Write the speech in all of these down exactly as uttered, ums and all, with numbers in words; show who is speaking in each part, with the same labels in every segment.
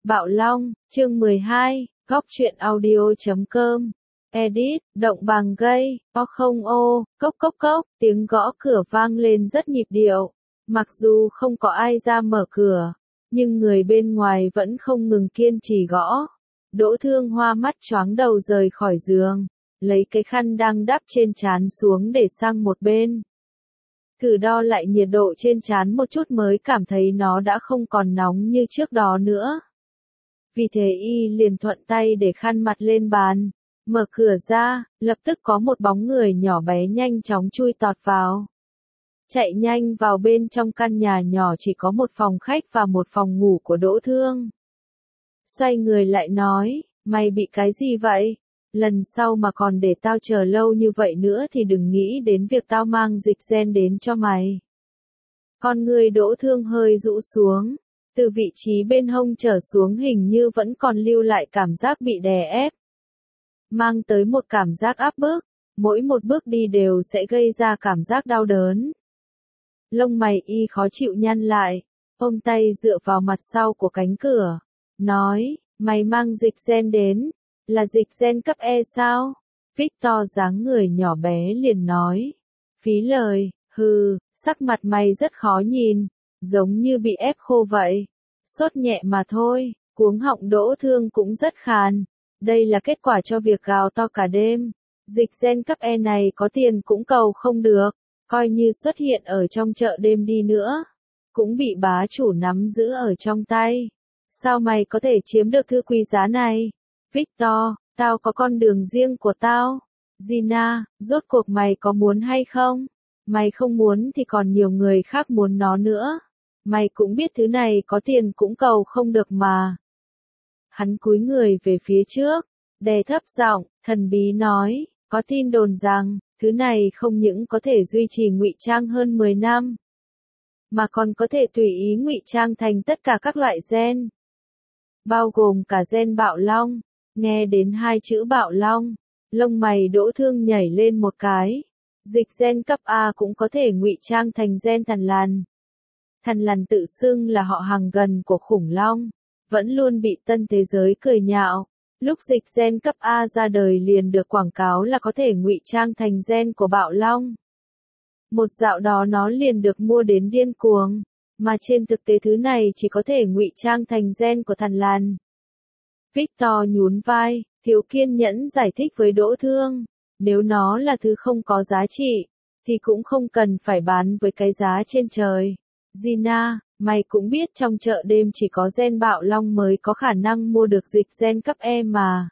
Speaker 1: Bạo Long, chương mười hai, góc truyện audio chấm com. Edit, động bằng gây, o không ô, cốc cốc cốc, tiếng gõ cửa vang lên rất nhịp điệu. Mặc dù không có ai ra mở cửa, nhưng người bên ngoài vẫn không ngừng kiên trì gõ. Đỗ Thương Hoa mắt choáng đầu rời khỏi giường, lấy cái khăn đang đắp trên trán xuống để sang một bên. Thử đo lại nhiệt độ trên trán một chút mới cảm thấy nó đã không còn nóng như trước đó nữa. Vì thế y liền thuận tay để khăn mặt lên bàn, mở cửa ra, lập tức có một bóng người nhỏ bé nhanh chóng chui tọt vào. Chạy nhanh vào bên trong căn nhà nhỏ chỉ có một phòng khách và một phòng ngủ của Đỗ Thương. Xoay người lại nói, mày bị cái gì vậy? Lần sau mà còn để tao chờ lâu như vậy nữa thì đừng nghĩ đến việc tao mang dịch gen đến cho mày. Con người Đỗ Thương hơi rũ xuống, từ vị trí bên hông trở xuống hình như vẫn còn lưu lại cảm giác bị đè ép. Mang tới một cảm giác áp bức, mỗi một bước đi đều sẽ gây ra cảm giác đau đớn. Lông mày y khó chịu nhăn lại, ôm tay dựa vào mặt sau của cánh cửa, nói, mày mang dịch gen đến, là dịch gen cấp E sao? Victor dáng người nhỏ bé liền nói, phí lời, hừ, sắc mặt mày rất khó nhìn, giống như bị ép khô vậy, sốt nhẹ mà thôi. Cuống họng Đỗ Thương cũng rất khàn, đây là kết quả cho việc gào to cả đêm. Dịch gen cấp E này có tiền cũng cầu không được, coi như xuất hiện ở trong chợ đêm đi nữa, cũng bị bá chủ nắm giữ ở trong tay. Sao mày có thể chiếm được thứ quý giá này? Victor, tao có con đường riêng của tao. Gina, rốt cuộc mày có muốn hay không? Mày không muốn thì còn nhiều người khác muốn nó nữa. Mày cũng biết thứ này có tiền cũng cầu không được mà. Hắn cúi người về phía trước, đè thấp giọng, thần bí nói, có tin đồn rằng, thứ này không những có thể duy trì ngụy trang hơn mười năm, mà còn có thể tùy ý ngụy trang thành tất cả các loại gen, bao gồm cả gen Bạo Long. Nghe đến hai chữ Bạo Long, lông mày Đỗ Thương nhảy lên một cái. Dịch gen cấp A cũng có thể ngụy trang thành gen Thằn Lằn. Thằn Lằn tự xưng là họ hàng gần của khủng long, vẫn luôn bị tân thế giới cười nhạo. Lúc dịch gen cấp A ra đời liền được quảng cáo là có thể ngụy trang thành gen của Bạo Long. Một dạo đó nó liền được mua đến điên cuồng, mà trên thực tế thứ này chỉ có thể ngụy trang thành gen của Thằn Lằn. Victor nhún vai, thiếu kiên nhẫn giải thích với Đỗ Thương, nếu nó là thứ không có giá trị, thì cũng không cần phải bán với cái giá trên trời. Gina, mày cũng biết trong chợ đêm chỉ có gen Bạo Long mới có khả năng mua được dịch gen cấp E mà.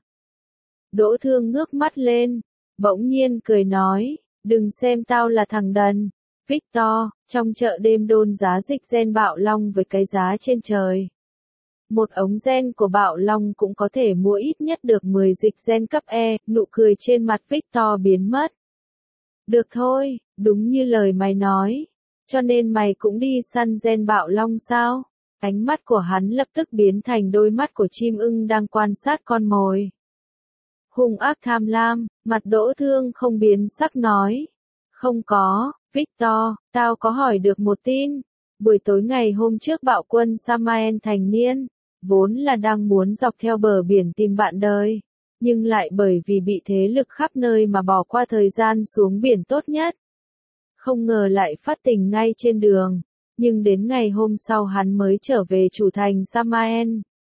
Speaker 1: Đỗ Thương ngước mắt lên, bỗng nhiên cười nói, đừng xem tao là thằng đần. Victor, trong chợ đêm đôn giá dịch gen Bạo Long với cái giá trên trời. Một ống gen của Bạo Long cũng có thể mua ít nhất được mười dịch gen cấp E, nụ cười trên mặt Victor biến mất. Được thôi, đúng như lời mày nói. Cho nên mày cũng đi săn gen Bạo Long sao? Ánh mắt của hắn lập tức biến thành đôi mắt của chim ưng đang quan sát con mồi. Hung ác tham lam, mặt Đỗ Thương không biến sắc nói. Không có, Victor, tao có hỏi được một tin. Buổi tối ngày hôm trước bạo quân Samael thành niên, vốn là đang muốn dọc theo bờ biển tìm bạn đời, nhưng lại bởi vì bị thế lực khắp nơi mà bỏ qua thời gian xuống biển tốt nhất. Không ngờ lại phát tình ngay trên đường, nhưng đến ngày hôm sau hắn mới trở về chủ thành Samael.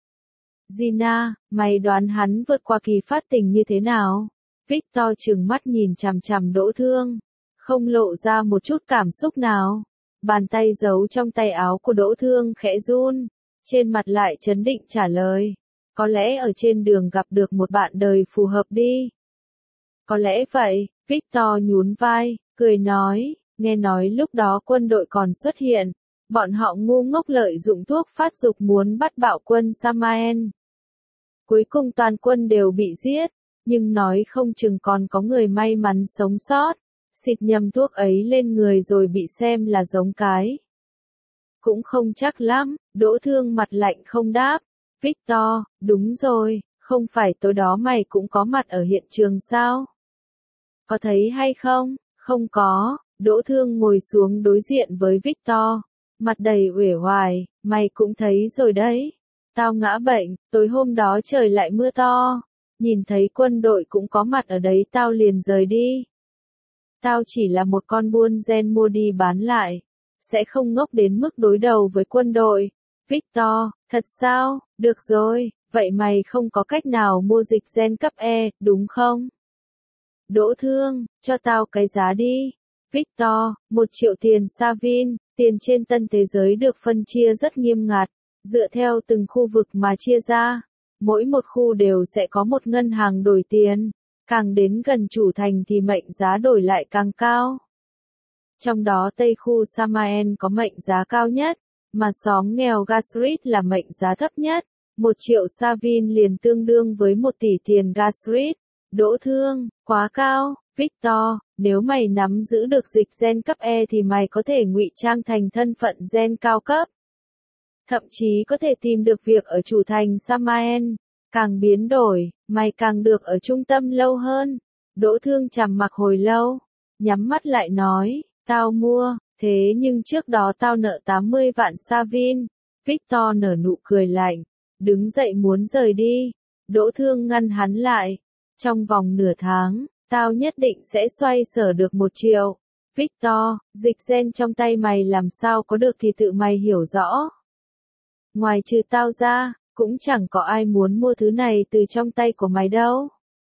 Speaker 1: Gina, mày đoán hắn vượt qua kỳ phát tình như thế nào? Victor trừng mắt nhìn chằm chằm Đỗ Thương, không lộ ra một chút cảm xúc nào. Bàn tay giấu trong tay áo của Đỗ Thương khẽ run, trên mặt lại trấn định trả lời. Có lẽ ở trên đường gặp được một bạn đời phù hợp đi. Có lẽ vậy, Victor nhún vai, cười nói, nghe nói lúc đó quân đội còn xuất hiện, bọn họ ngu ngốc lợi dụng thuốc phát dục muốn bắt bạo quân Samael. Cuối cùng toàn quân đều bị giết, nhưng nói không chừng còn có người may mắn sống sót, xịt nhầm thuốc ấy lên người rồi bị xem là giống cái. Cũng không chắc lắm, Đỗ Thương mặt lạnh không đáp. Victor, đúng rồi, không phải tối đó mày cũng có mặt ở hiện trường sao? Có thấy hay không? Không có. Đỗ Thương ngồi xuống đối diện với Victor, mặt đầy uể oải, mày cũng thấy rồi đấy. Tao ngã bệnh, tối hôm đó trời lại mưa to. Nhìn thấy quân đội cũng có mặt ở đấy tao liền rời đi. Tao chỉ là một con buôn gen mua đi bán lại. Sẽ không ngốc đến mức đối đầu với quân đội. Victor, thật sao? Được rồi, vậy mày không có cách nào mua dịch gen cấp E, đúng không? Đỗ Thương, cho tao cái giá đi. Victor, một triệu tiền Savin, tiền trên tân thế giới được phân chia rất nghiêm ngặt, dựa theo từng khu vực mà chia ra. Mỗi một khu đều sẽ có một ngân hàng đổi tiền, càng đến gần chủ thành thì mệnh giá đổi lại càng cao. Trong đó Tây khu Samaen có mệnh giá cao nhất, mà xóm nghèo Gasrit là mệnh giá thấp nhất. Một triệu Savin liền tương đương với một tỷ tiền Gasrit. Đỗ Thương, quá cao. Victor, nếu mày nắm giữ được dịch gen cấp E thì mày có thể ngụy trang thành thân phận gen cao cấp. Thậm chí có thể tìm được việc ở chủ thành Samaen. Càng biến đổi, mày càng được ở trung tâm lâu hơn. Đỗ Thương trầm mặc hồi lâu, nhắm mắt lại nói, tao mua, thế nhưng trước đó tao nợ tám mươi vạn Savin. Victor nở nụ cười lạnh, đứng dậy muốn rời đi. Đỗ Thương ngăn hắn lại, trong vòng nửa tháng, tao nhất định sẽ xoay sở được một triệu. Victor, dịch gen trong tay mày làm sao có được thì tự mày hiểu rõ. Ngoài trừ tao ra, cũng chẳng có ai muốn mua thứ này từ trong tay của mày đâu.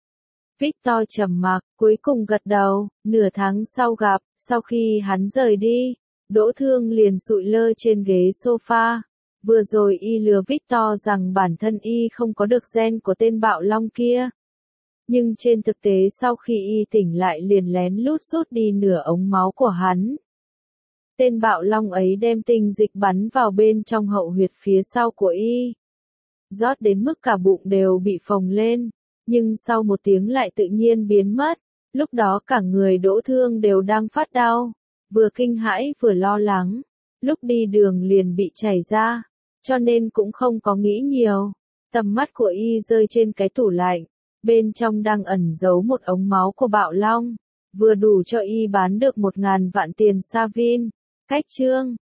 Speaker 1: Victor trầm mặc, cuối cùng gật đầu. Nửa tháng sau gặp, sau khi hắn rời đi, Đỗ Thương liền sụi lơ trên ghế sofa. Vừa rồi y lừa Victor rằng bản thân y không có được gen của tên bạo long kia. Nhưng trên thực tế sau khi y tỉnh lại liền lén lút rút đi nửa ống máu của hắn. Tên bạo long ấy đem tinh dịch bắn vào bên trong hậu huyệt phía sau của y. Rót đến mức cả bụng đều bị phồng lên, nhưng sau một tiếng lại tự nhiên biến mất. Lúc đó cả người Đỗ Thương đều đang phát đau, vừa kinh hãi vừa lo lắng. Lúc đi đường liền bị chảy ra, cho nên cũng không có nghĩ nhiều. Tầm mắt của y rơi trên cái tủ lạnh, bên trong đang ẩn giấu một ống máu của bạo long, vừa đủ cho y bán được một ngàn vạn tiền Savin. Cách chương